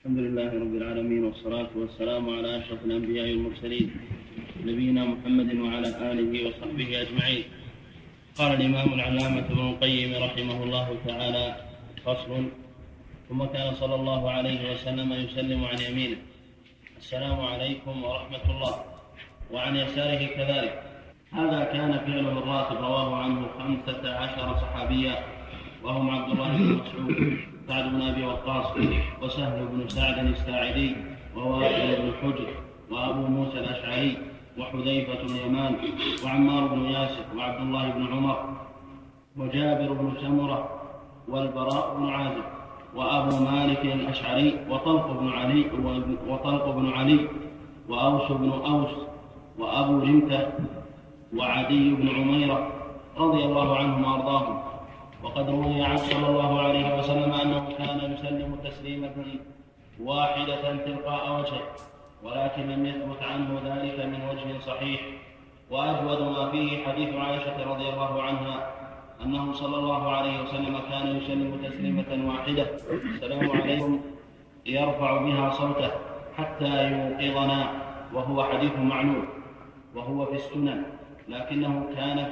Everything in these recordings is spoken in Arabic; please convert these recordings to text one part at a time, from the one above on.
الحمد لله رب العالمين، والصلاة والسلام على أشرف الأنبياء والمرسلين نبينا محمد وعلى آله وصحبه أجمعين. قال الإمام العلامة ابن القيم رحمه الله تعالى: فصل. ثم كان صلى الله عليه وسلم يسلم عن يمينه: السلام عليكم ورحمة الله، وعن يساره كذلك. هذا كان فعله الراتب، رواه عنه 15 صحابيا، وهم عبد الله بن مسعود، سعد بن أبي وقاص، وسهل بن سعد الساعدي، ووائل بن حجر، وأبو موسى الأشعري، وحذيفة بن اليمان، وعمار بن ياسر، وعبد الله بن عمر، وجابر بن سمرة، والبراء بن عازب، وأبو مالك الأشعري، وطلق بن علي، وأوس بن أوس، وأبو جمتة، وعدي بن عميرة رضي الله عنهم وأرضاهم. وقد روي عنه صلى الله عليه وسلم أنه كان يسلم تسليمة واحدة تلقاء وجهه، ولكن لم يثبت عنه ذلك من وجه صحيح. وأجود ما فيه حديث عائشة رضي الله عنها أنه صلى الله عليه وسلم كان يسلم تسليمة واحدة: السلام عليكم، يرفع بها صوته حتى يوقظنا، وهو حديث معلوم، وهو في السنن، لكنه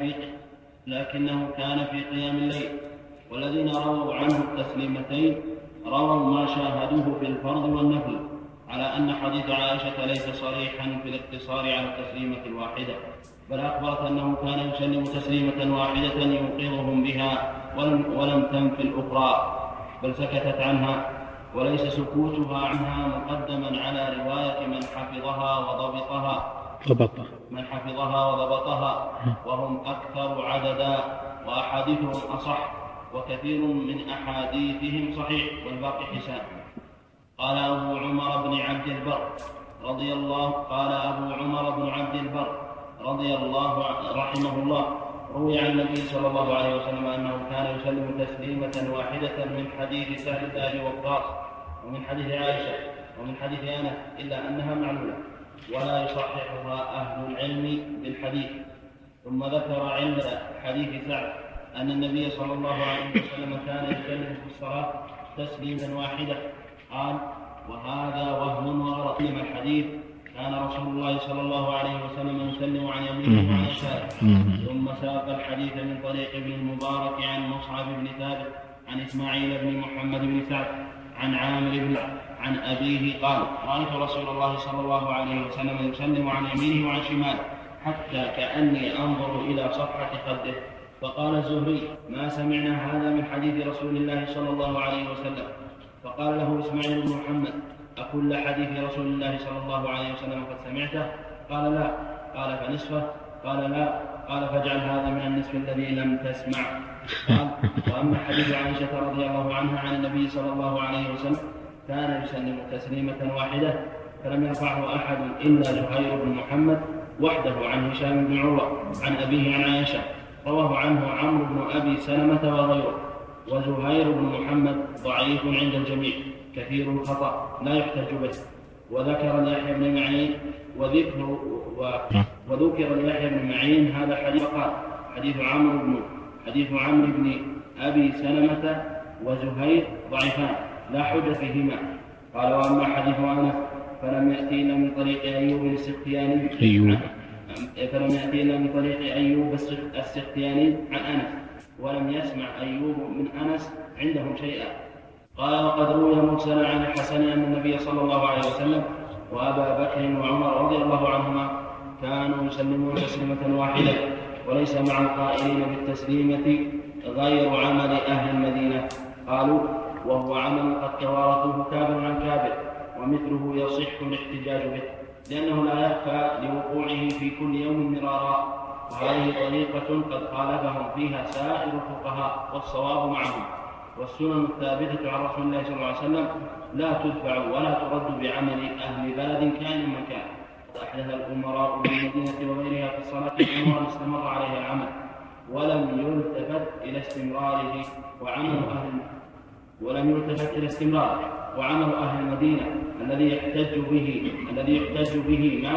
كان في قيام الليل. والذين رووا عنه التسليمتين رووا ما شاهدوه في الفرض والنفل، على أن حديث عائشة ليس صريحا في الاقتصار على التسليمة الواحدة، بل أخبرت أنه كان يسلم تسليمة واحدة يوقظهم بها ولم تنف الأخرى، بل سكتت عنها، وليس سكوتها عنها مقدما على رواية من حفظها وضبطها، وهم أكثر عددا، وأحاديثهم أصح، وكثير من أحاديثهم صحيح، والباقي حسان. قال أبو عمر بن عبد البر رضي الله رحمه الله: روي عن النبي صلى الله عليه وسلم أنه كان يسلم تسليمة واحدة من حديث سهل بن أبي وقاص، ومن حديث عائشة، ومن حديث أنس، إلا أنها معلولة ولا يصححها أهل العلم بالحديث. ثم ذكر عند حديث سعد أن النبي صلى الله عليه وسلم كان يسلم في الصلاة تسليما واحدة. قال: وهذا وهم وغلط. من الحديث كان رسول الله صلى الله عليه وسلم يسلم عن يمينه وعن يساره. ثم ساق الحديث من طريق ابن المبارك عن مصعب بن ثابت عن إسماعيل بن محمد بن سعد عن عامر بن عن أبيه قال: رأيت رسول الله صلى الله عليه وسلم يسلم عن يمينه وعن شماله حتى كأني أنظر إلى صفحة خده. فقال الزهري: ما سمعنا هذا من حديث رسول الله صلى الله عليه وسلم. فقال له إسماعيل بن محمد: أكل حديث رسول الله صلى الله عليه وسلم قد سمعته؟ قال: لا. قال: فنصفه؟ قال: لا. قال: فاجعل هذا من النصف الذي لم تسمع. قال: وأما حديث عائشة رضي الله عنها عن النبي صلى الله عليه وسلم كان يسلم تسليمة واحدة، فلم يرفعه أحد إلا زهير بن محمد وحده عن هشام بن عروة عن أبيه عن عائشة، رواه عنه عمرو بن أبي سلمة وغيره. وزهير بن محمد ضعيف عند الجميع، كثير الخطأ، لا يحتج به. وذكر ليحيى بن معين وذكر ليحيى بن معين هذا الحديث، قال: حديث عمرو بن أبي سلمة وزهير ضعيفان، لا حجة فيهما. قال: وأما حديث أنس فلم يأتي إلا من طريق أيوب السختياني عن أنس، ولم يسمع أيوب من أنس عندهم شيئا. قال: وقد روي مرسلا عن الحسن أن النبي صلى الله عليه وسلم وأبا بكر وعمر رضي الله عنهما كانوا يسلمون تسليمة واحدة، وليس مع القائلين بالتسليمة غير عمل أهل المدينة. قالوا: وهو عمل قد توارثوه كابر عن كابر، ومثله يصح الاحتجاج به، لأنه لا يخفى لوقوعه في كل يوم مرارا، وهذه طريقة قد خالفهم فيها سائر الفقهاء، والصواب معهم. والسنن الثابتة عن رسول الله صلى الله عليه وسلم لا تدفع ولا ترد بعمل أهل بلد كان من كان. أحدث الأمراء بالمدينة وغيرها في الصلاة أمرا استمر عليها العمل، ولم يلتفت إلى استمراره وعمل أهل المدينة الذي يحتج به ما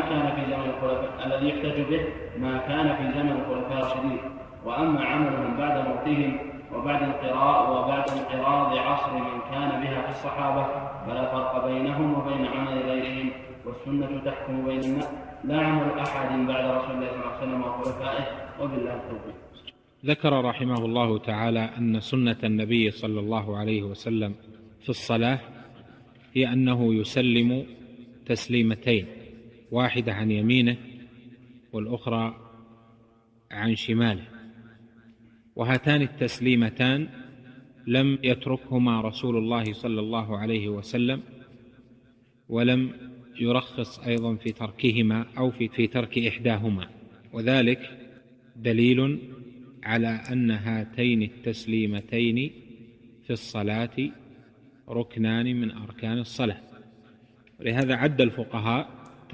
كان في زمن الخلفاء الراشدين. وأما عملهم بعد موتهم وبعد انقراض عصر من كان بها في الصحابة فلا فرق بينهم وبين عمل غيرهم، والسنة تحكم بين الناس لا عمل أحد بعد رسول الله صلى الله عليه وسلم وخلفائه، وبالله التوفيق. ذكر رحمه الله تعالى أن سنة النبي صلى الله عليه وسلم في الصلاة هي أنه يسلم تسليمتين، واحدة عن يمينه والأخرى عن شماله، وهاتان التسليمتان لم يتركهما رسول الله صلى الله عليه وسلم، ولم يرخص أيضا في تركهما أو في ترك إحداهما، وذلك دليل على أن هاتين التسليمتين في الصلاة ركنان من أركان الصلاة. ولهذا عد الفقهاء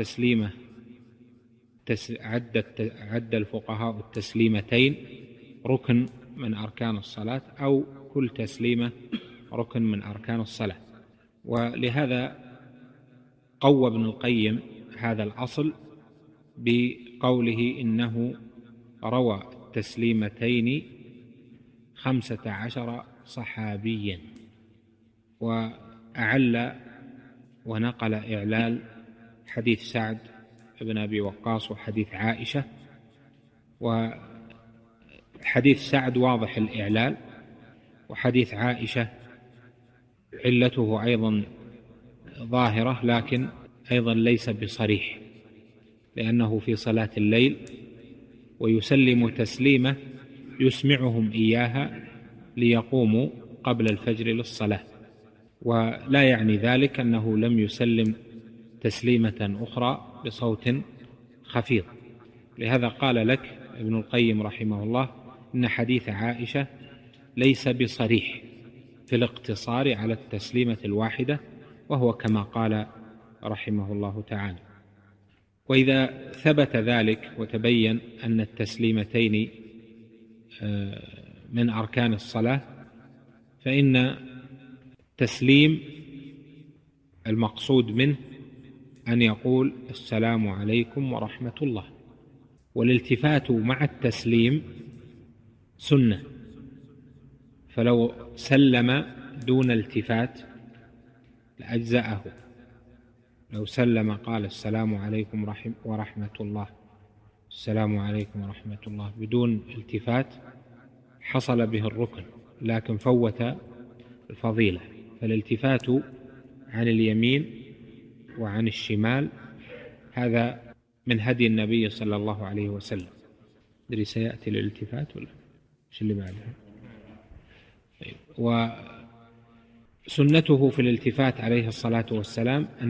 التسليمتين ركن من أركان الصلاة، أو كل تسليمة ركن من أركان الصلاة. ولهذا قوى ابن القيم هذا الأصل بقوله إنه روى التسليمتين 15 صحابيا، وأعل ونقل إعلال حديث سعد بن أبي وقاص وحديث عائشة. وحديث سعد واضح الإعلال، وحديث عائشة علته أيضا ظاهرة، لكن أيضا ليس بصريح، لأنه في صلاة الليل ويسلم تسليمة يسمعهم إياها ليقوموا قبل الفجر للصلاة، ولا يعني ذلك أنه لم يسلم تسليمة أخرى بصوت خفيض. لهذا قال لك ابن القيم رحمه الله إن حديث عائشة ليس بصريح في الاقتصار على التسليمة الواحدة، وهو كما قال رحمه الله تعالى. وإذا ثبت ذلك وتبين أن التسليمتين من أركان الصلاة، فإن التسليم المقصود منه أن يقول السلام عليكم ورحمة الله، والالتفات مع التسليم سنة، فلو سلم دون التفات لأجزأه. لو سلم قال السلام عليكم ورحمة الله، السلام عليكم ورحمة الله بدون التفات حصل به الركن، لكن فوت الفضيلة. فالالتفات عن اليمين وعن الشمال هذا من هدي النبي صلى الله عليه وسلم. دري سيأتي الالتفات ولا مش اللي بعدها؟ طيب. وسنته في الالتفات عليه الصلاة والسلام أن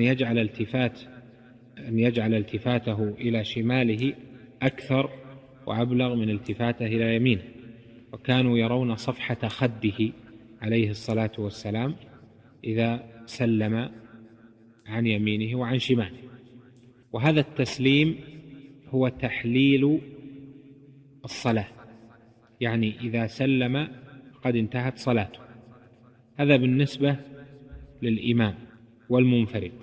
يجعل التفاته إلى شماله أكثر وأبلغ من التفاته إلى يمينه، وكانوا يرون صفحة خده عليه الصلاة والسلام إذا سلم عن يمينه وعن شماله. وهذا التسليم هو تحليل الصلاة، يعني إذا سلم قد انتهت صلاته. هذا بالنسبة للإمام والمنفرد.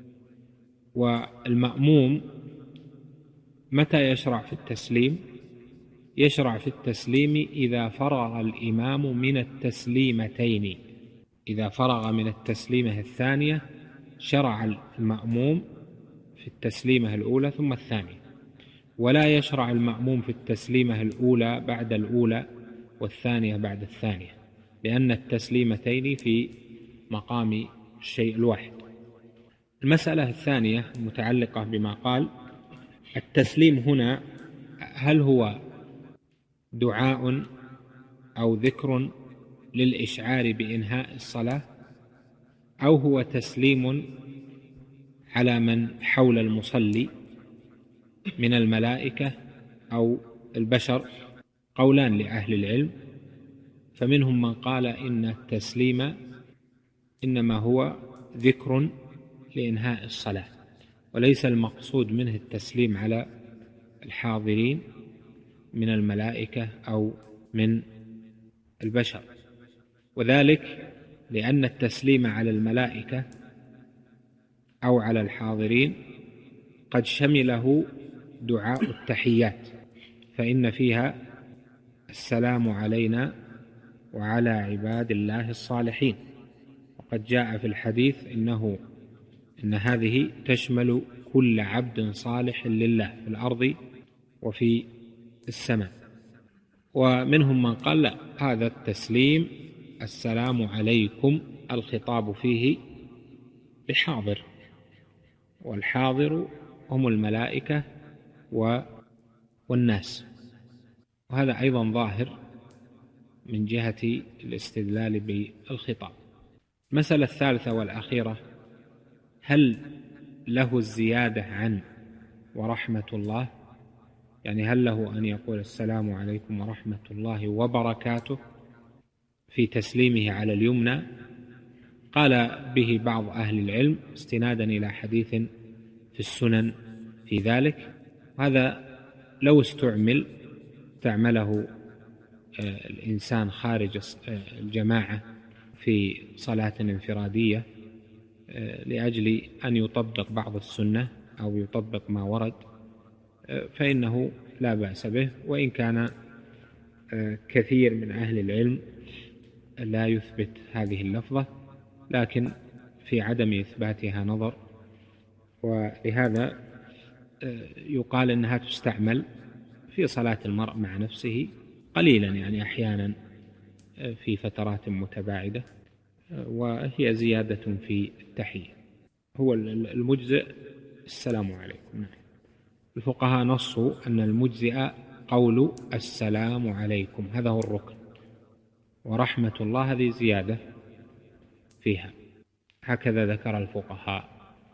والمأموم متى يشرع في التسليم؟ يشرع في التسليم إذا فرغ الإمام من التسليمتين. إذا فرغ من التسليمة الثانية شرع المأموم في التسليمة الأولى ثم الثانية، ولا يشرع المأموم في التسليمة الأولى بعد الأولى والثانية بعد الثانية، لأن التسليمتين في مقام الشيء الواحد. المسألة الثانية متعلقة بما قال التسليم هنا، هل هو دعاء أو ذكر للإشعار بإنهاء الصلاة، أو هو تسليم على من حول المصلي من الملائكة أو البشر؟ قولان لأهل العلم، فمنهم من قال إن التسليم إنما هو ذكر لإنهاء الصلاة، وليس المقصود منه التسليم على الحاضرين من الملائكة أو من البشر، وذلك لأن التسليم على الملائكة أو على الحاضرين قد شمله دعاء التحيات، فإن فيها السلام علينا وعلى عباد الله الصالحين، قد جاء في الحديث إن هذه تشمل كل عبد صالح لله في الأرض وفي السماء. ومنهم من قال لا، هذا التسليم السلام عليكم الخطاب فيه بحاضر، والحاضر هم الملائكة والناس، وهذا أيضا ظاهر من جهة الاستدلال بالخطاب. المسألة الثالثة والأخيرة: هل له الزيادة عن ورحمة الله؟ يعني هل له أن يقول السلام عليكم ورحمة الله وبركاته في تسليمه على اليمنى؟ قال به بعض أهل العلم استنادا إلى حديث في السنن في ذلك. هذا لو استعمله الإنسان خارج الجماعة في صلاة انفرادية لأجل أن يطبق بعض السنة أو يطبق ما ورد، فإنه لا بأس به، وإن كان كثير من أهل العلم لا يثبت هذه اللفظة، لكن في عدم إثباتها نظر، ولهذا يقال إنها تستعمل في صلاة المرء مع نفسه قليلا، يعني أحيانا في فترات متباعدة، وهي زيادة في التحية. هو المجزئ السلام عليكم. الفقهاء نصوا أن المجزئ قول السلام عليكم، هذا هو الركن، ورحمة الله هذه زيادة فيها، هكذا ذكر الفقهاء.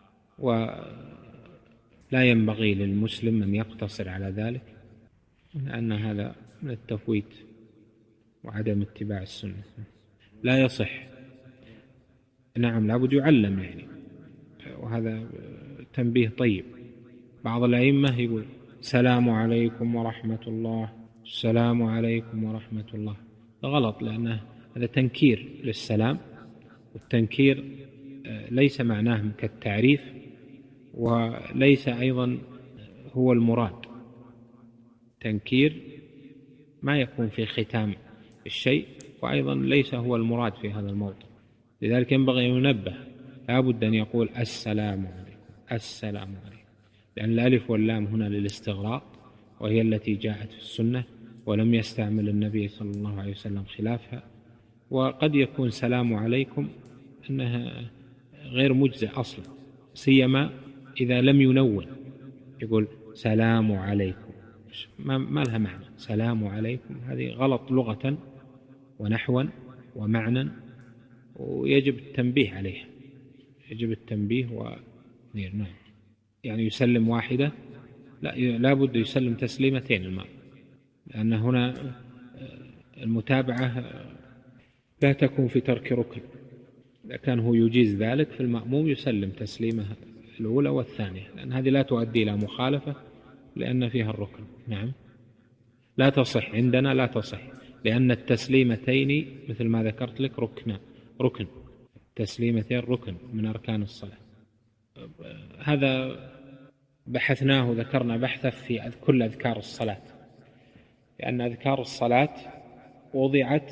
ولا ينبغي للمسلم أن يقتصر على ذلك، لأن هذا من التفويت وعدم اتباع السنة، لا يصح. نعم، لابد يعلم يعني، وهذا تنبيه طيب. بعض الأئمة يقول السلام عليكم ورحمة الله، السلام عليكم ورحمة الله، غلط، لأنه هذا تنكير للسلام، والتنكير ليس معناه كالتعريف، وليس أيضا هو المراد. تنكير ما يكون في ختام الشيء، وأيضا ليس هو المراد في هذا الموضع. لذلك ينبغي أن ينبه، لا بد أن يقول السلام عليكم، السلام عليكم، لأن الألف واللام هنا للاستغراق، وهي التي جاءت في السنة، ولم يستعمل النبي صلى الله عليه وسلم خلافها. وقد يكون سلام عليكم أنها غير مجزئ أصلا، سيما إذا لم ينون، يقول سلام عليكم، ما لها معنى. سلام عليكم هذه غلط لغة ونحوا ومعنى، ويجب التنبيه عليها، يجب التنبيه ونير. نعم، يعني يسلم واحدة، لا بد يسلم تسليمتين الماء، لأن هنا المتابعة لا تكون في ترك ركن. إذا كان هو يجيز ذلك فالمأموم يسلم تسليمة الأولى والثانية، لأن هذه لا تؤدي إلى مخالفة لأن فيها الركن. نعم، لا تصح عندنا، لا تصح، لأن التسليمتين مثل ما ذكرت لك ركن، التسليمتين ركن من أركان الصلاة. هذا بحثناه، ذكرنا بحثا في كل أذكار الصلاة، لأن أذكار الصلاة وضعت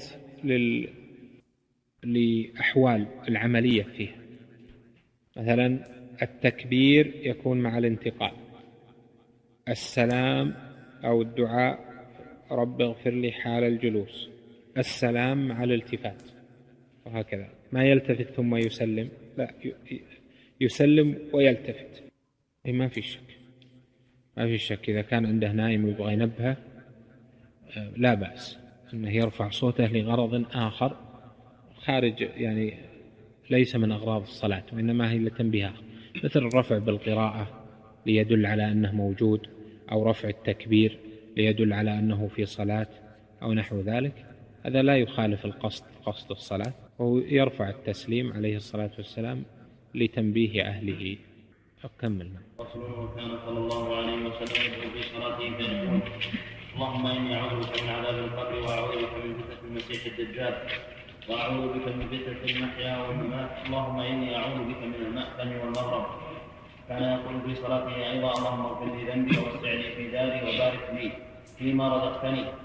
لأحوال العملية فيها. مثلا التكبير يكون مع الانتقال، السلام أو الدعاء رب اغفر لي حال الجلوس، السلام مع الالتفات، وهكذا. ما يلتفت ثم يسلم، لا، يسلم ويلتفت، ما في شك. إذا كان عنده نائم يبغى ينبهه لا بأس أنه يرفع صوته لغرض آخر خارج، يعني ليس من أغراض الصلاة، وإنما هي لتنبيه، مثل الرفع بالقراءة ليدل على أنه موجود، أو رفع التكبير ليدل على أنه في صلاة، أو نحو ذلك. هذا لا يخالف قصد الصلاة، وهو يرفع التسليم عليه الصلاة والسلام لتنبيه أهله. أكمل. رسوله كان صلى الله عليه وسلم في صلاته فيقول اللهم إني أعوذ بك من عذاب القبر، وأعوذ بك من فتنة المسيح الدجال، وأعوذ بك من فتنة المحيا والممات، اللهم إني أعوذ بك من المأثم والمغرب. كان يقول في صلاته أيضا اللهم اغفر لي ذنبي ووسع لي في داري وبارك لي فيما رزقتني.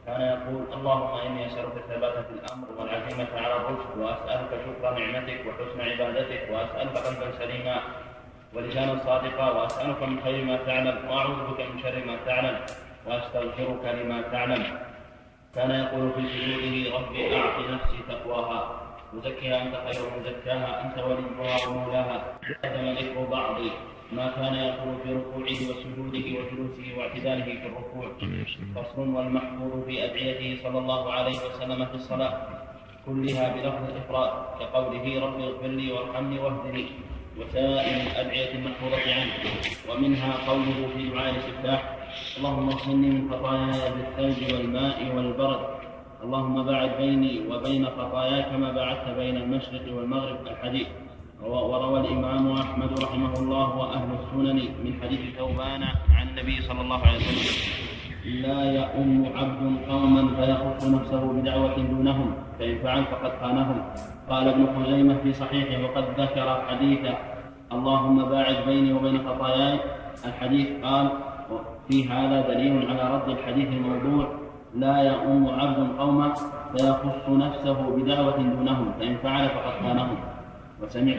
كان يقول: اللهم إني أسألك الثبات في الأمر والعزيمة على الرشد، وأسألك شكر نعمتك وحسن عبادتك، وأسألك قلبا سليما ولسانا صادقا، وأسألك من خير ما تعلم، وأعوذ بك من شر ما تعلم، وأستغفرك لما تعلم. كان يقول في سجوده: ربي أعط نفسي تقواها وزكها أنت خير من زكاها أنت وليها ومولاها. قدم ذكر بعض ما كان يقول في ركوعه وسجوده وجلوسه واعتداله في الركوع. فصل: والمحفوظ في أدعيته صلى الله عليه وسلم في الصلاة كلها بلفظ الإفراد كقوله: رب اغفر لي وارحمني واهدني، وسائر الأدعية المحفوظة عنه. ومنها قوله في دعاء الاستفتاح: اللهم اغسلني من خطاياي بالثلج والماء والبرد، اللهم باعد بيني وبين خطاياي كما باعدت بين المشرق والمغرب. الحديث. وروى الإمام أحمد رحمه الله وأهل السنن من حديث ثوبان عن النبي صلى الله عليه وسلم: لا يؤم عبد قوما فيخص نفسه بدعوة دونهم، فإن فعل فقد خانهم. قال ابن خزيمة في صحيحه وقد ذكر حديث اللهم باعد بيني وبين خطاياي. الحديث قال: في هذا دليل على رد الحديث الموضوع: لا يؤم عبد قوما فيخص نفسه بدعوة دونهم، فإن فعل فقد خانهم. وسمعت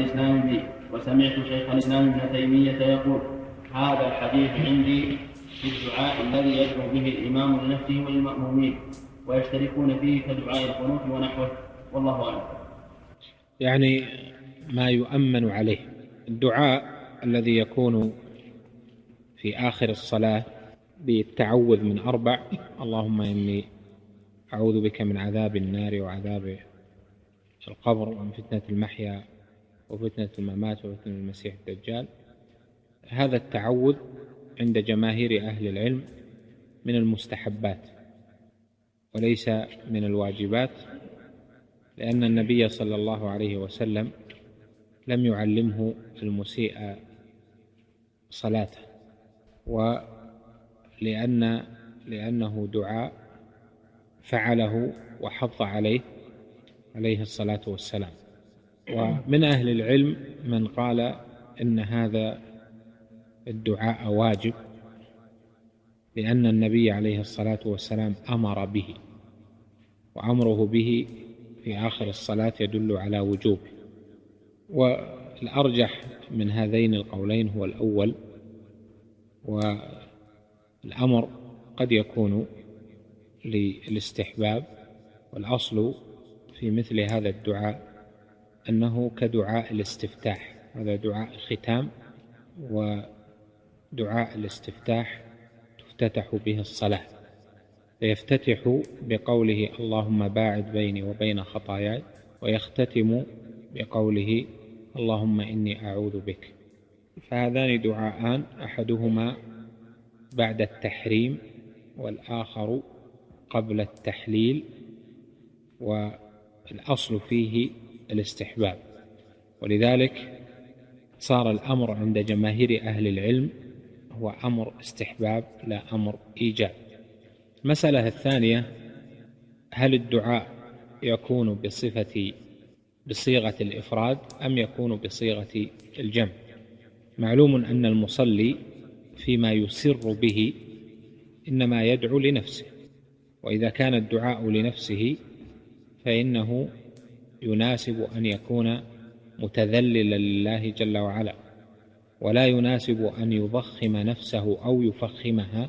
شيخ الإسلام ابن تيمية يقول: هذا الحديث عندي في الدعاء الذي يدعو به الإمام لنفسه والمأمومين ويشتركون فيه كدعاء القنوت ونحوه، والله أعلم. يعني ما يؤمن عليه الدعاء الذي يكون في آخر الصلاة بالتعوذ من 4: اللهم إني أعوذ بك من عذاب النار وعذاب القبر ومن فتنة المحيا وفتنة الممات وفتنة المسيح الدجال. هذا التعوذ عند جماهير أهل العلم من المستحبات وليس من الواجبات، لأن النبي صلى الله عليه وسلم لم يعلمه المسيء صلاته، لأنه دعاء فعله وحض عليه الصلاة والسلام. ومن أهل العلم من قال إن هذا الدعاء واجب، لأن النبي عليه الصلاة والسلام أمر به، وأمره به في آخر الصلاة يدل على وجوبه. والأرجح من هذين القولين هو الأول، والأمر قد يكون للاستحباب، والأصل في مثل هذا الدعاء أنه كدعاء الاستفتاح، هذا دعاء ختام، ودعاء الاستفتاح تفتتح به الصلاة، فيفتتح بقوله اللهم باعد بيني وبين خطاياي، ويختتم بقوله اللهم إني أعوذ بك. فهذان دعاءان، أحدهما بعد التحريم والآخر قبل التحليل، والأصل فيه الاستحباب، ولذلك صار الأمر عند جماهير أهل العلم هو أمر استحباب لا أمر إيجاب. المسألة الثانية: هل الدعاء يكون بصيغة الإفراد أم يكون بصيغة الجمع؟ معلوم أن المصلي فيما يسر به إنما يدعو لنفسه، وإذا كان الدعاء لنفسه فإنه يناسب أن يكون متذللا لله جل وعلا، ولا يناسب أن يضخم نفسه أو يفخمها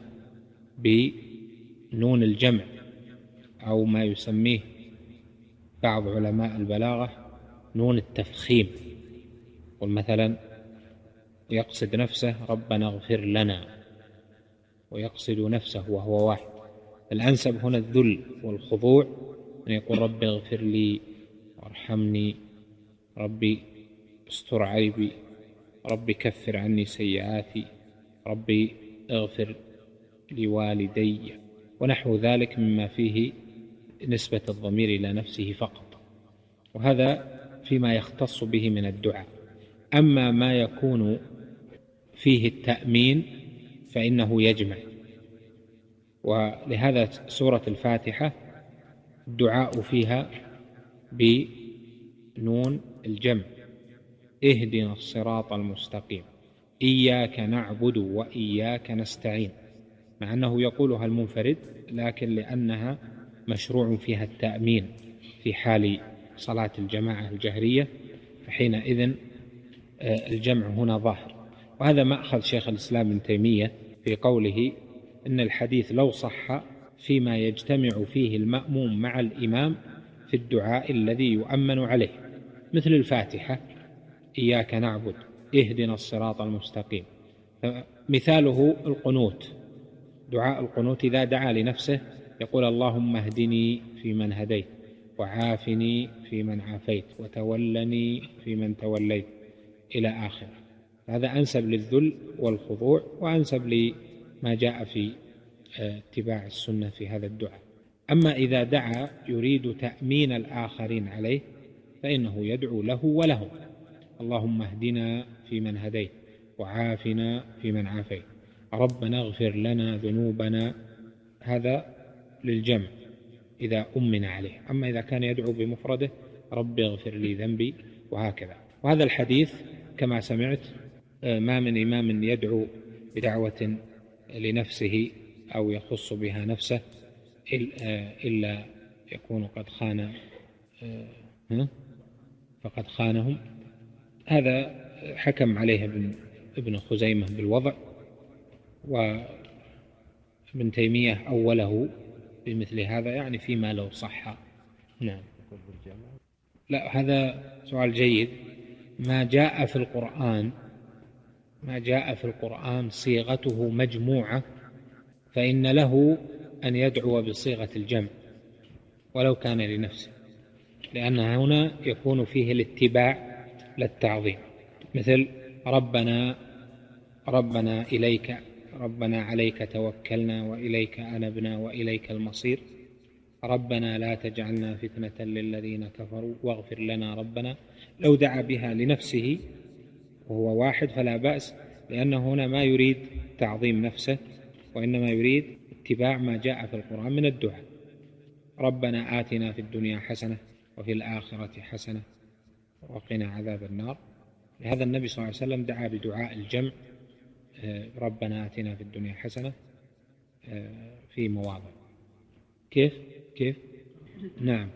بنون الجمع أو ما يسميه بعض علماء البلاغة نون التفخيم. ومثلا يقصد نفسه ربنا اغفر لنا، ويقصد نفسه وهو واحد. الأنسب هنا الذل والخضوع، أن يقول ربي اغفر لي وارحمني، ربي استر عيبي، ربي كفر عني سيئاتي، ربي اغفر لوالدي، ونحو ذلك مما فيه نسبة الضمير إلى نفسه فقط. وهذا فيما يختص به من الدعاء. أما ما يكون فيه التأمين فإنه يجمع، ولهذا سورة الفاتحة الدعاء فيها بنون الجمع: اهدنا الصراط المستقيم، إياك نعبد وإياك نستعين، مع أنه يقولها المنفرد، لكن لأنها مشروع فيها التأمين في حال صلاة الجماعة الجهرية، فحينئذ الجمع هنا ظاهر. وهذا مأخذ شيخ الإسلام ابن تيمية في قوله إن الحديث لو صح فيما يجتمع فيه المأموم مع الإمام في الدعاء الذي يؤمن عليه، مثل الفاتحة إياك نعبد اهدنا الصراط المستقيم. مثاله القنوت، دعاء القنوت إذا دعا لنفسه يقول اللهم اهدني فيمن هديت وعافني فيمن عافيت وتولني فيمن توليت إلى آخره. هذا أنسب للذل والخضوع، وأنسب لما جاء في اتباع السنة في هذا الدعاء. أما إذا دعا يريد تأمين الآخرين عليه فإنه يدعو له ولهم، اللهم اهدنا فيمن هديت وعافنا فيمن عافيت ربنا اغفر لنا ذنوبنا. هذا للجمع إذا أمن عليه. أما إذا كان يدعو بمفرده رب اغفر لي ذنبي وهكذا. وهذا الحديث كما سمعت ما من إمام يدعو بدعوة لنفسه أو يخص بها نفسه إلا يكون قد خان فقد خانهم. هذا حكم عليه ابن خزيمة بالوضع، وابن تيمية أوله بمثل هذا، يعني فيما لو صح. نعم. لا، هذا سؤال جيد. ما جاء في القرآن صيغته مجموعة فإن له أن يدعو بصيغة الجمع ولو كان لنفسه، لأن هنا يكون فيه الاتباع للتعظيم، مثل ربنا إليك، ربنا عليك توكلنا وإليك أنبنا وإليك المصير، ربنا لا تجعلنا فتنة للذين كفروا واغفر لنا ربنا. لو دعا بها لنفسه وهو واحد فلا بأس، لأنه هنا ما يريد تعظيم نفسه، وإنما يريد اتباع ما جاء في القرآن من الدعاء. ربنا آتنا في الدنيا حسنة وفي الآخرة حسنة وقنا عذاب النار. لهذا النبي صلى الله عليه وسلم دعا بدعاء الجمع، ربنا آتنا في الدنيا حسنة، في مواضع. كيف؟ نعم.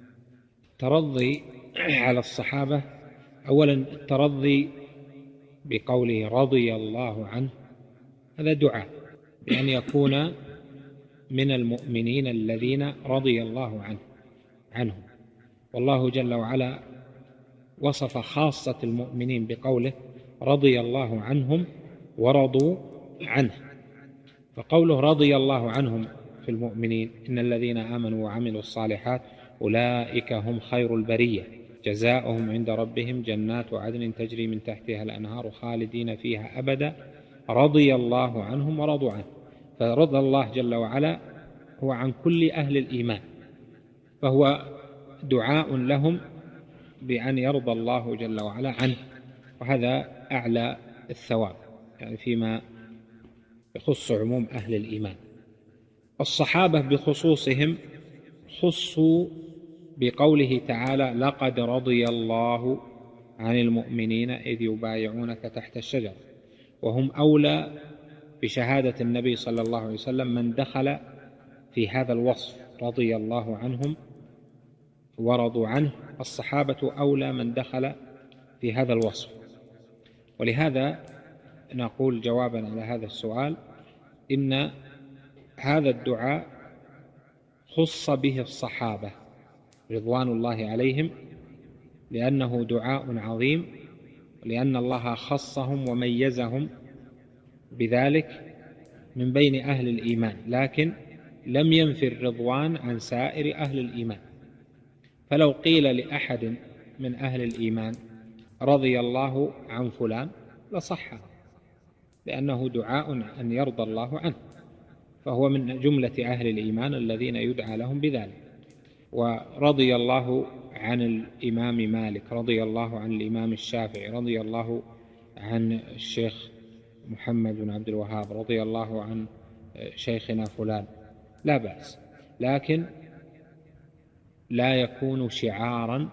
الترضي على الصحابة، أولا الترضي بقوله رضي الله عنه، هذا دعاء بأن يكون من المؤمنين الذين رضي الله عنهم. والله جل وعلا وصف خاصة المؤمنين بقوله رضي الله عنهم ورضوا عنه. فقوله رضي الله عنهم في المؤمنين إن الذين آمنوا وعملوا الصالحات أولئك هم خير البرية جزاؤهم عند ربهم جنات عدن تجري من تحتها الأنهار خالدين فيها أبدا رضي الله عنهم ورضوا عنه. فرضى الله جل وعلا هو عن كل أهل الإيمان، فهو دعاء لهم بأن يرضى الله جل وعلا عنه، وهذا أعلى الثواب، يعني فيما يخص عموم أهل الإيمان. الصحابة بخصوصهم خصوا بقوله تعالى لقد رضي الله عن المؤمنين إذ يبايعونك تحت الشجرة، وهم أولى بشهادة النبي صلى الله عليه وسلم من دخل في هذا الوصف رضي الله عنهم ورضوا عنه. الصحابة أولى من دخل في هذا الوصف. ولهذا نقول جوابا على هذا السؤال إن هذا الدعاء خص به الصحابة رضوان الله عليهم، لأنه دعاء عظيم، لأن الله خصهم وميزهم بذلك من بين أهل الإيمان، لكن لم ينفي الرضوان عن سائر أهل الإيمان. فلو قيل لأحد من أهل الإيمان رضي الله عن فلان لصح، لأنه دعاء أن يرضى الله عنه، فهو من جملة أهل الإيمان الذين يدعى لهم بذلك. ورضي الله عن الإمام مالك، رضي الله عن الإمام الشافعي، رضي الله عن الشيخ محمد بن عبد الوهاب، رضي الله عن شيخنا فلان، لا بأس، لكن لا يكون شعارا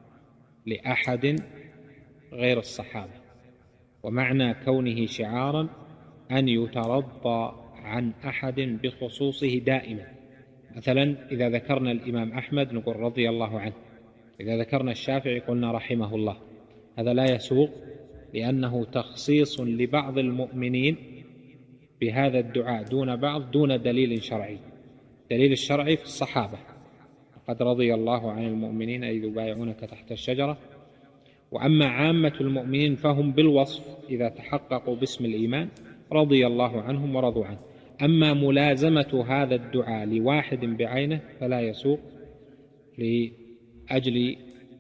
لأحد غير الصحابة. ومعنى كونه شعارا أن يترضى عن أحد بخصوصه دائما. مثلا إذا ذكرنا الإمام أحمد نقول رضي الله عنه، إذا ذكرنا الشافعي قلنا رحمه الله. هذا لا يسوق، لأنه تخصيص لبعض المؤمنين بهذا الدعاء دون بعض، دون دليل شرعي. دليل الشرعي في الصحابة، قد رضي الله عن المؤمنين إذ يبايعونك تحت الشجرة. وأما عامة المؤمنين فهم بالوصف إذا تحققوا باسم الإيمان رضي الله عنهم ورضوا عنه. أما ملازمة هذا الدعاء لواحد بعينه فلا يسوق لأجل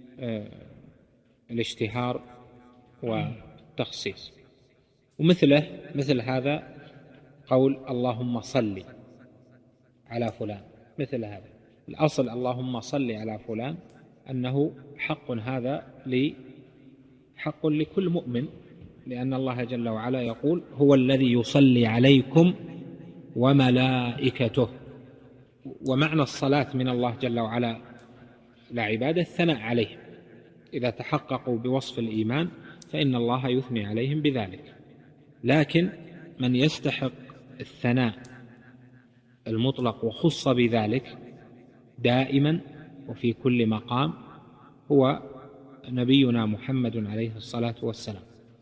الاشتهار والتخصيص. ومثله مثل هذا قول اللهم صل على فلان، مثل هذا الأصل اللهم صل على فلان أنه حق، هذا حق لكل مؤمن، لأن الله جل وعلا يقول هو الذي يصلي عليكم وملائكته. ومعنى الصلاة من الله جل وعلا لعباده الثناء عليهم، إذا تحققوا بوصف الإيمان فإن الله يثني عليهم بذلك. لكن من يستحق الثناء المطلق وخص بذلك دائما وفي كل مقام هو نبينا محمد عليه الصلاة والسلام،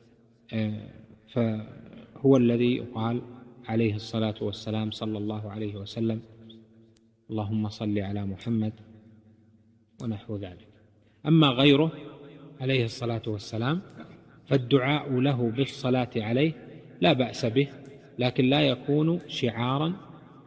فهو الذي يقال عليه الصلاة والسلام صلى الله عليه وسلم اللهم صل على محمد ونحو ذلك. أما غيره عليه الصلاة والسلام فالدعاء له بالصلاة عليه لا بأس به، لكن لا يكون شعارا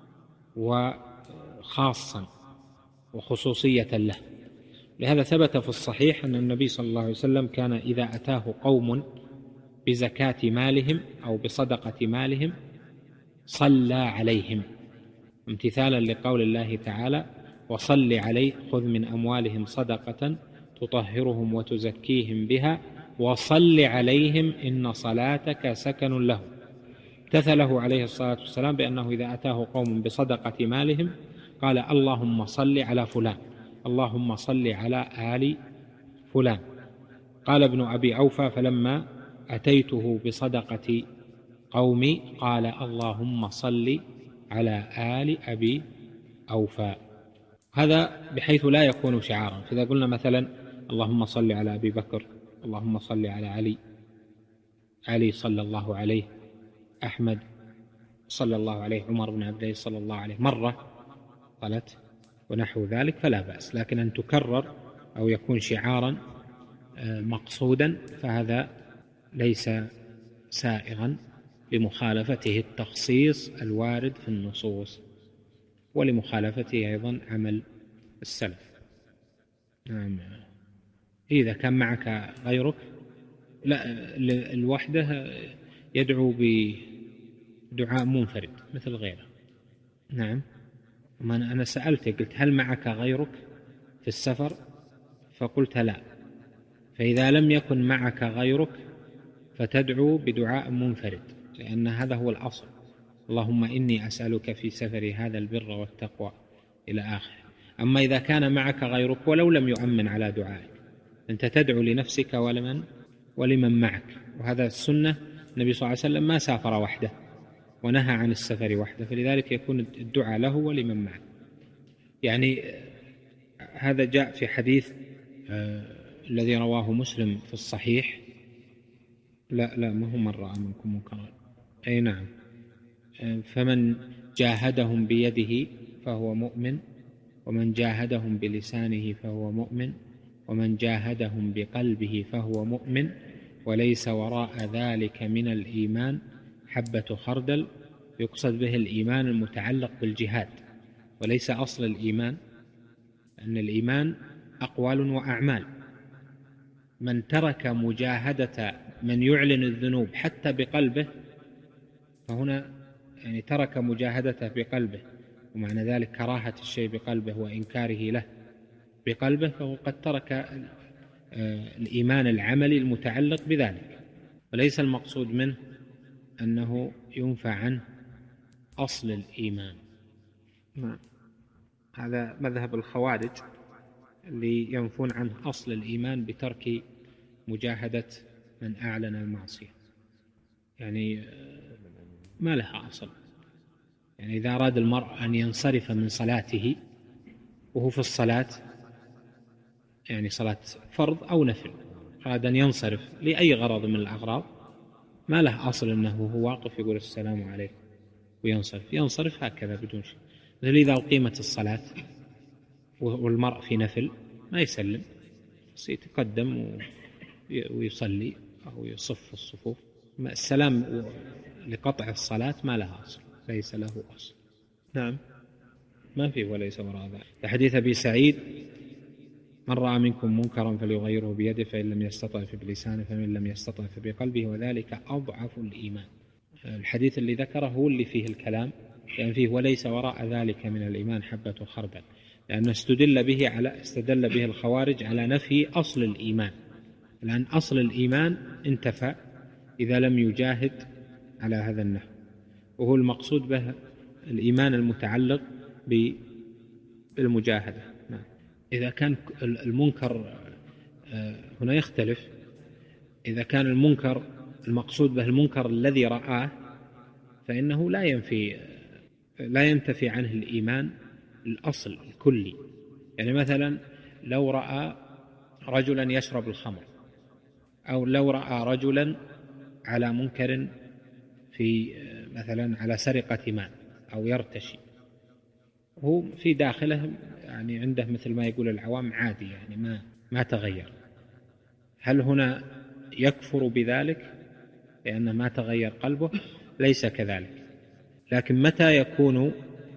وخاصا وخصوصية له. لهذا ثبت في الصحيح أن النبي صلى الله عليه وسلم كان إذا أتاه قوم بزكاة مالهم أو بصدقة مالهم صلى عليهم، امتثالا لقول الله تعالى وصل عليه خذ من أموالهم صدقة تطهرهم وتزكيهم بها وصل عليهم إن صلاتك سكن لهم. امتثله عليه الصلاة والسلام بأنه إذا أتاه قوم بصدقة مالهم قال اللهم صل على فلان، اللهم صل على آل فلان. قال ابن أبي أوفى فلما أتيته بصدقة قومي قال اللهم صل على آل أبي أوفى. هذا بحيث لا يكون شعارا. فإذا قلنا مثلا اللهم صل على أبي بكر، اللهم صل على علي صلى الله عليه، أحمد صلى الله عليه، عمر بن عبد العزيز صلى الله عليه مرة قالت ونحو ذلك فلا بأس. لكن أن تكرر أو يكون شعارا مقصودا فهذا ليس سائغا لمخالفته التخصيص الوارد في النصوص، ولمخالفته أيضا عمل السلف. نعم. إذا كان معك غيرك لا الوحدة يدعو بدعاء منفرد مثل غيره. نعم. أنا سألتك قلت هل معك غيرك في السفر؟ فقلت لا. فإذا لم يكن معك غيرك فتدعو بدعاء منفرد، لأن هذا هو الأصل. اللهم إني أسألك في سفري هذا البر والتقوى إلى آخره. أما إذا كان معك غيرك ولو لم يؤمن على دعائك أنت تدعو لنفسك ولمن معك. وهذا السنة. النبي صلى الله عليه وسلم ما سافر وحده ونهى عن السفر وحده، فلذلك يكون الدعاء له ولمن معه. يعني هذا جاء في حديث الذي رواه مسلم في الصحيح. لا ما هو من رأى منكم منكرا، أي نعم. فمن جاهدهم بيده فهو مؤمن، ومن جاهدهم بلسانه فهو مؤمن، ومن جاهدهم بقلبه فهو مؤمن، وليس وراء ذلك من الإيمان حبة خردل. يقصد به الإيمان المتعلق بالجهاد، وليس أصل الإيمان، أن الإيمان أقوال وأعمال. من ترك مجاهدة من يعلن الذنوب حتى بقلبه فهنا يعني ترك مجاهدته بقلبه، ومعنى ذلك كراهة الشيء بقلبه وإنكاره له بقلبه، فهو قد ترك الإيمان العملي المتعلق بذلك. وليس المقصود منه أنه ينفع عنه أصل الإيمان. هذا مذهب الخوارج اللي ينفون عنه أصل الإيمان بترك مجاهدة من أعلن المعصية، يعني ما لها أصل. يعني إذا أراد المرء أن ينصرف من صلاته وهو في الصلاة، يعني صلاة فرض أو نفل، أراد أن ينصرف لأي غرض من الأغراض، ما له أصل أنه هو واقف يقول السلام عليكم ينصرف هكذا بدون شيء. مثل إذا أقيمت الصلاة والمرء في نفل ما يسلم، يتقدم ويصلي أو يصف الصفوف. السلام لقطع الصلاة ما له أصل، ليس له أصل. نعم، ما فيه وليس وراء ذلك. حديث أبي سعيد: من رأى منكم منكرا فليغيره بيده، فإن لم يستطع فبلسانه، فمن لم يستطع فبقلبه، وذلك أضعف الإيمان. الحديث اللي ذكره هو اللي فيه الكلام، لأن فيه وليس وراء ذلك من الإيمان حبة خردل، لأنه استدل به الخوارج على نفي أصل الإيمان، لأن أصل الإيمان انتفى إذا لم يجاهد على هذا النحو، وهو المقصود به الإيمان المتعلق بالمجاهدة. إذا كان المنكر هنا يختلف، إذا كان المنكر المقصود به المنكر الذي رآه فإنه لا ينتفي عنه الإيمان الأصل الكلي. يعني مثلا لو رأى رجلا يشرب الخمر، أو لو رأى رجلا على منكر في مثلا على سرقة مال أو يرتشي، هو في داخله يعني عنده مثل ما يقول العوام عادي، يعني ما تغير. هل هنا يكفر بذلك لأنه ما تغير قلبه؟ ليس كذلك. لكن متى يكون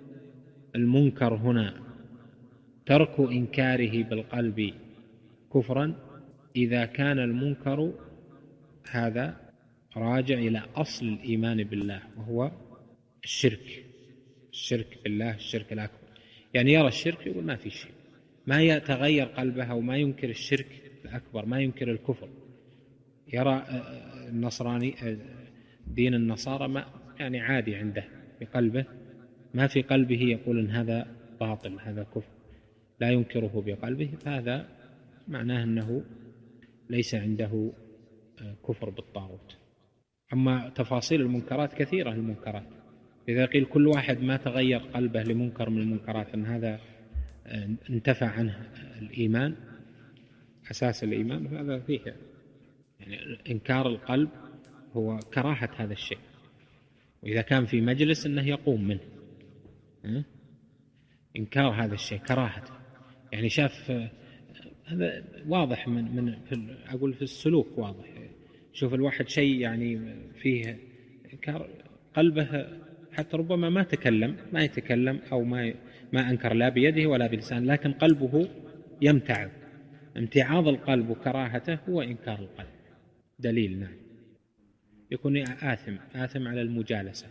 المنكر هنا ترك إنكاره بالقلب كفرا؟ إذا كان المنكر هذا راجع إلى أصل الإيمان بالله، وهو الشرك بالله، الشرك الأكبر. يعني يرى الشرك يقول ما في شيء، ما يتغير قلبه وما ينكر الشرك الأكبر، ما ينكر الكفر. يرى النصراني دين النصارى ما يعني عادي عنده بقلبه، ما في قلبه يقول إن هذا باطل هذا كفر، لا ينكره بقلبه، فهذا معناه أنه ليس عنده كفر بالطاغوت. أما تفاصيل المنكرات كثيرة، المنكرات إذا قيل كل واحد ما تغير قلبه لمنكر من المنكرات أن هذا انتفى عنه الإيمان، أساس الإيمان، فهذا فيه يعني إنكار القلب هو كراهة هذا الشيء، وإذا كان في مجلس أنه يقوم منه، إنكار هذا الشيء كراهته. يعني شاف هذا واضح أقول في السلوك واضح، شوف الواحد شيء يعني فيه إنكار قلبه، حتى ربما ما يتكلم أو ما أنكر لا بيده ولا بلسان، لكن قلبه يمتعض. امتعاض القلب وكراهته هو إنكار القلب، دليل. نعم، يكون آثم على المجالسة.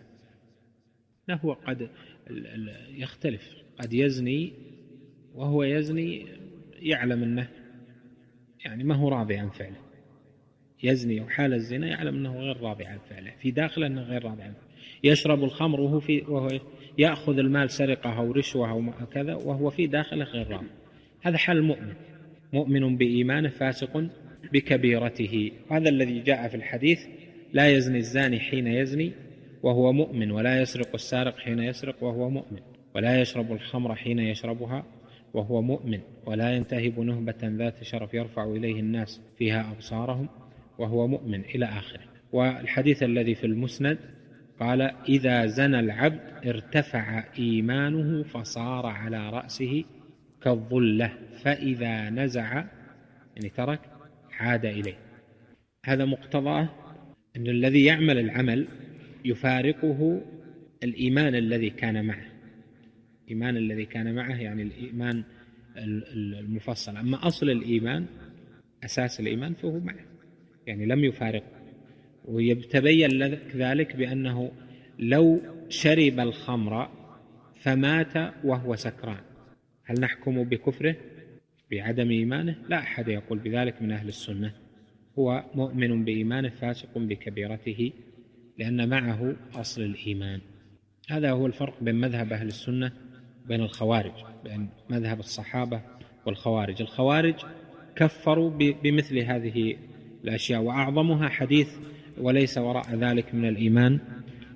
هو قد يختلف، قد يزني وهو يزني يعلم أنه يعني ما هو راضي عن فعله، يزني وحال الزنا يعلم أنه غير راضي عن فعله، في داخله أنه غير راضي عن فعله. يشرب الخمر وهو يأخذ المال سرقة أو رشوة أو كذا وهو في داخله غير راضي. هذا حال المؤمن، مؤمن بإيمانه فاسق بكبيرته. هذا الذي جاء في الحديث: لا يزني الزاني حين يزني وهو مؤمن، ولا يسرق السارق حين يسرق وهو مؤمن، ولا يشرب الخمر حين يشربها وهو مؤمن، ولا ينتهب نهبة ذات شرف يرفع إليه الناس فيها أبصارهم وهو مؤمن، إلى آخره. والحديث الذي في المسند قال: إذا زنى العبد ارتفع إيمانه فصار على رأسه كالظلة، فإذا نزع يعني ترك عاد إليه. هذا مقتضاه أن الذي يعمل العمل يفارقه الإيمان الذي كان معه، الإيمان الذي كان معه يعني الإيمان المفصل. أما أصل الإيمان أساس الإيمان فهو معه، يعني لم يفارقه. ويتبين ذلك بأنه لو شرب الخمر فمات وهو سكران، هل نحكم بكفره بعدم إيمانه؟ لا أحد يقول بذلك من أهل السنة، هو مؤمن بإيمانه فاسق بكبيرته، لأن معه أصل الإيمان. هذا هو الفرق بين مذهب أهل السنة بين الخوارج، بين مذهب الصحابة والخوارج. الخوارج كفروا بمثل هذه الأشياء، وأعظمها حديث وليس وراء ذلك من الإيمان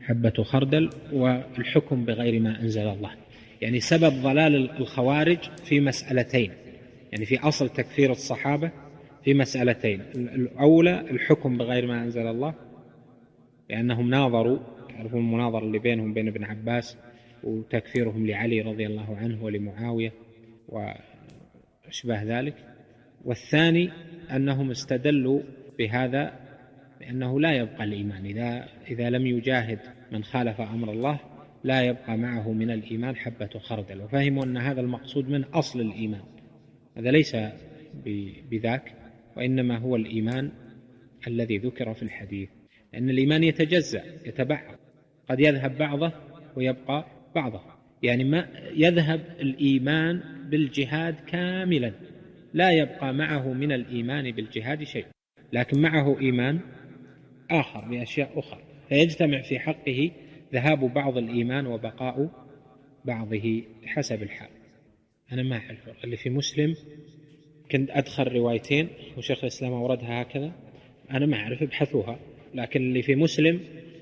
حبة خردل، والحكم بغير ما أنزل الله. يعني سبب ضلال الخوارج في مسألتين، يعني في أصل تكفير الصحابة في مسألتين: الأولى الحكم بغير ما أنزل الله، لأنهم ناظروا، تعرفون المناظرة اللي بينهم بين ابن عباس، وتكفيرهم لعلي رضي الله عنه ولمعاوية وأشبه ذلك. والثاني أنهم استدلوا بهذا لأنه لا يبقى الإيمان إذا لم يجاهد من خالف أمر الله، لا يبقى معه من الإيمان حبة خردل، وفهموا أن هذا المقصود من أصل الإيمان. هذا ليس بذاك، وإنما هو الإيمان الذي ذكر في الحديث، لأن الإيمان يتجزأ يتبعض، قد يذهب بعضه ويبقى بعضه. يعني ما يذهب الإيمان بالجهاد كاملا، لا يبقى معه من الإيمان بالجهاد شيء، لكن معه إيمان آخر بأشياء أخرى، فيجتمع في حقه ذهاب بعض الإيمان وبقاء بعضه حسب الحال. أنا ما أعرف اللي في مسلم، كنت أدخل روايتين وشيخ الإسلام أوردها هكذا، أنا ما أعرف، ابحثوها. لكن اللي في مسلم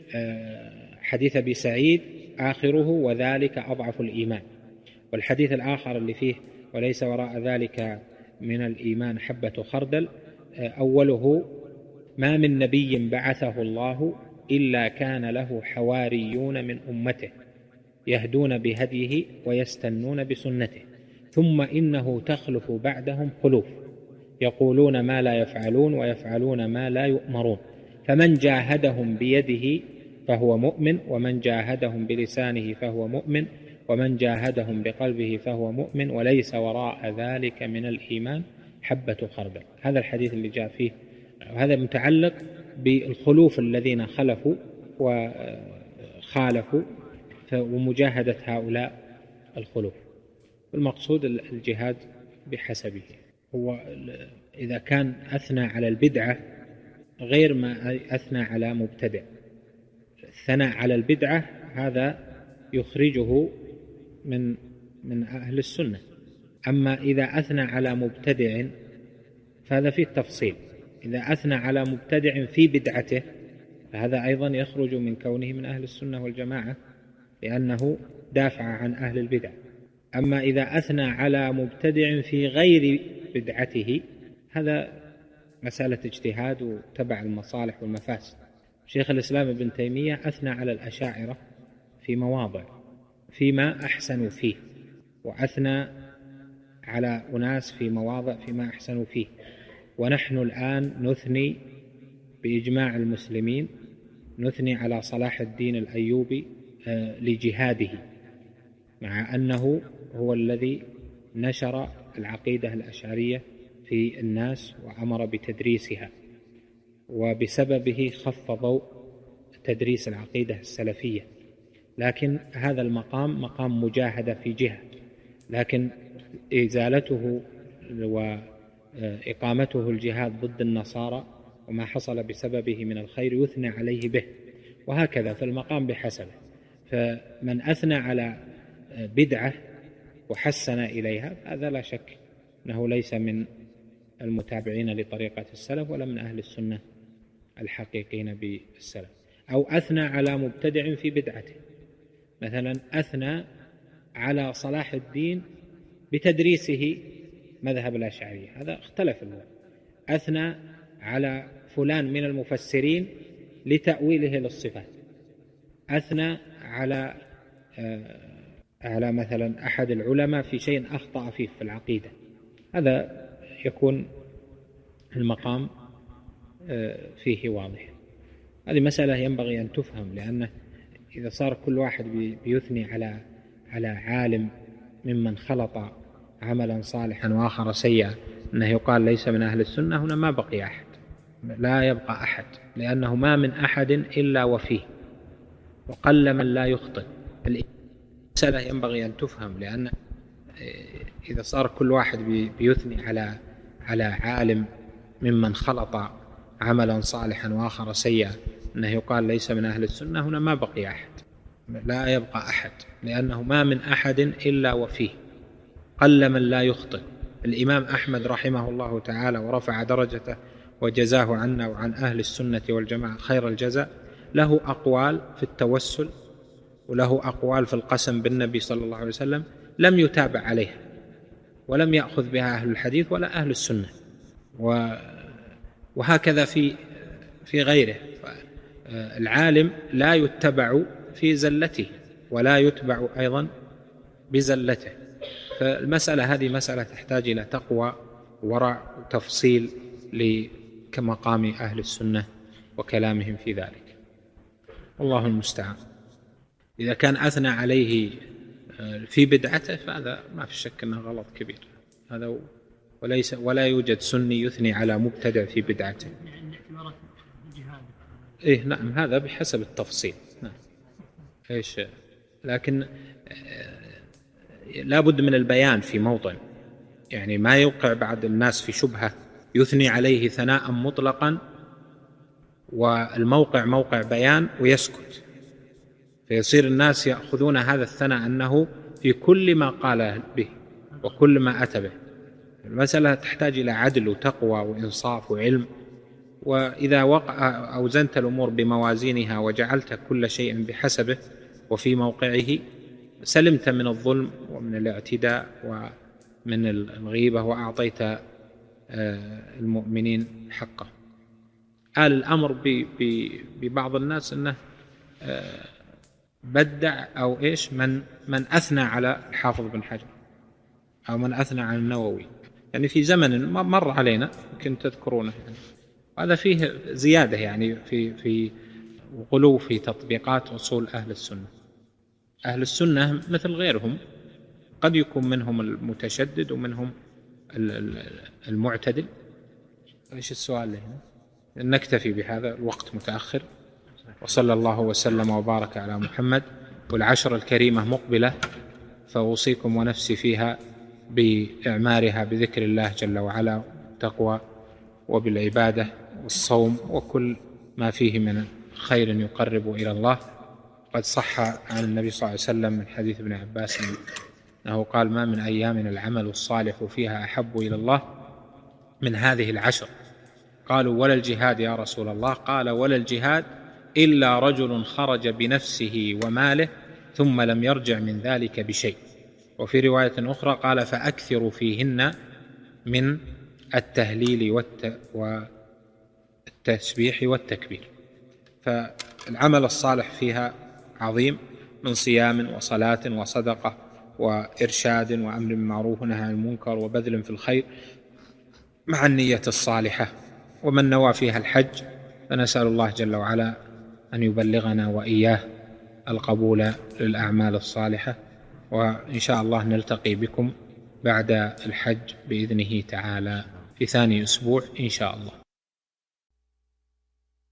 حديث أبي سعيد آخره وذلك أضعف الإيمان، والحديث الآخر اللي فيه وليس وراء ذلك من الإيمان حبة خردل أوله: ما من نبي بعثه الله إلا كان له حواريون من أمته يهدون بهديه ويستنون بسنته، ثم إنه تخلف بعدهم خلوف يقولون ما لا يفعلون ويفعلون ما لا يؤمرون، فمن جاهدهم بيده فهو مؤمن، ومن جاهدهم بلسانه فهو مؤمن، ومن جاهدهم بقلبه فهو مؤمن، وليس وراء ذلك من الإيمان حبة خردل. هذا الحديث اللي جاء فيه، هذا متعلق بالخلوف الذين خلفوا وخالفوا ومجاهدة هؤلاء الخلوف. المقصود الجهاد بحسبه. هو إذا كان أثنى على البدعة غير ما أثنى على مبتدع، الثناء على البدعة هذا يخرجه من أهل السنة. أما إذا أثنى على مبتدع فهذا فيه التفصيل. إذا أثنى على مبتدع في بدعته فهذا أيضا يخرج من كونه من أهل السنة والجماعة، لأنه دافع عن أهل البدع. أما إذا أثنى على مبتدع في غير بدعته هذا مسألة اجتهاد وتبع المصالح والمفاسد. شيخ الإسلام ابن تيمية أثنى على الأشاعرة في مواضع فيما أحسنوا فيه، وأثنى على أناس في مواضع فيما أحسنوا فيه، ونحن الآن نثني بإجماع المسلمين، نثني على صلاح الدين الأيوبي لجهاده، مع أنه هو الذي نشر العقيدة الأشعرية في الناس وأمر بتدريسها، وبسببه خف ضوء تدريس العقيدة السلفية. لكن هذا المقام مقام مجاهدة في جهة، لكن إزالته وإقامته الجهاد ضد النصارى وما حصل بسببه من الخير يثنى عليه به، وهكذا فالمقام بحسبه. فمن أثنى على بدعة وحسن إليها هذا لا شك أنه ليس من المتابعين لطريقة السلف ولا من أهل السنة الحقيقين بالسلف. أو أثنى على مبتدع في بدعته، مثلا أثنى على صلاح الدين بتدريسه مذهب الأشعرية، هذا اختلف الوضع. أثنى على فلان من المفسرين لتأويله للصفات، أثنى على مثلا أحد العلماء في شيء أخطأ فيه في العقيدة، هذا يكون المقام فيه واضح. هذه مسألة ينبغي أن تفهم، لأنه إذا صار كل واحد بيثني على عالم ممن خلط عملا صالحا وآخر سيئا أنه يقال ليس من أهل السنة، هنا ما بقي أحد، لا يبقى أحد، لأنه ما من أحد إلا وفيه، وقل من لا يخطئ. المسألة ينبغي أن تفهم، لأن إذا صار كل واحد بيثني على عالم ممن خلط عملا صالحا وآخر سيئا أنه يقال ليس من أهل السنة، هنا ما بقي أحد، لا يبقى أحد، لأنه ما من أحد إلا وفيه، قل من لا يخطئ. الإمام أحمد رحمه الله تعالى ورفع درجته وجزاه عنا وعن أهل السنة والجماعة خير الجزاء، له أقوال في التوسل وله أقوال في القسم بالنبي صلى الله عليه وسلم لم يتابع عليها ولم يأخذ بها أهل الحديث ولا أهل السنة، وهكذا في غيره. العالم لا يتبع في زلته ولا يتبع أيضا بزلته. فالمسألة هذه مسألة تحتاج إلى تقوى ورع وتفصيل كمقام أهل السنة وكلامهم في ذلك، والله المستعان. إذا كان أثنى عليه في بدعته فهذا ما في شك أنه غلط كبير، هذا ولا يوجد سني يثني على مبتدع في بدعته. إيه نعم، هذا بحسب التفصيل. نعم. لكن لا بد من البيان في موطن، يعني ما يوقع بعض الناس في شبهة يثني عليه ثناء مطلقا والموقع موقع بيان ويسكت، فيصير الناس يأخذون هذا الثناء أنه في كل ما قال به وكل ما أتى به. المسألة تحتاج إلى عدل وتقوى وإنصاف وعلم، وإذا أوزنت الأمور بموازينها وجعلت كل شيء بحسبه وفي موقعه سلمت من الظلم ومن الاعتداء ومن الغيبة وأعطيت المؤمنين حقه. آل الأمر ببعض الناس أنه بدع أو إيش من أثنى على الحافظ بن حجر أو من أثنى على النووي، يعني في زمن مر علينا يمكن تذكرونه، يعني هذا فيه زيادة يعني في غلو في تطبيقات أصول أهل السنة. أهل السنة مثل غيرهم، قد يكون منهم المتشدد ومنهم المعتدل. إيش السؤال هنا؟ نكتفي بهذا، الوقت متأخر. وصلى الله وسلم وبارك على محمد. والعشر الكريمة مقبلة، فأوصيكم ونفسي فيها بإعمارها بذكر الله جل وعلا والتقوى وبالعبادة والصوم وكل ما فيه من خير يقرب إلى الله. قد صح عن النبي صلى الله عليه وسلم من حديث ابن عباس أنه قال: ما من أيام العمل الصالح فيها أحب إلى الله من هذه العشر. قالوا: ولا الجهاد يا رسول الله؟ قال: ولا الجهاد إلا رجل خرج بنفسه وماله ثم لم يرجع من ذلك بشيء. وفي رواية أخرى قال: فأكثروا فيهن من التهليل والتسبيح والتكبير. فالعمل الصالح فيها عظيم، من صيام وصلاة وصدقة وإرشاد وأمر بالمعروف ونهي عن المنكر وبذل في الخير مع النية الصالحة. ومن نوى فيها الحج فنسأل الله جل وعلا أن يبلغنا وإياه القبول للأعمال الصالحة. وإن شاء الله نلتقي بكم بعد الحج بإذنه تعالى في ثاني أسبوع إن شاء الله.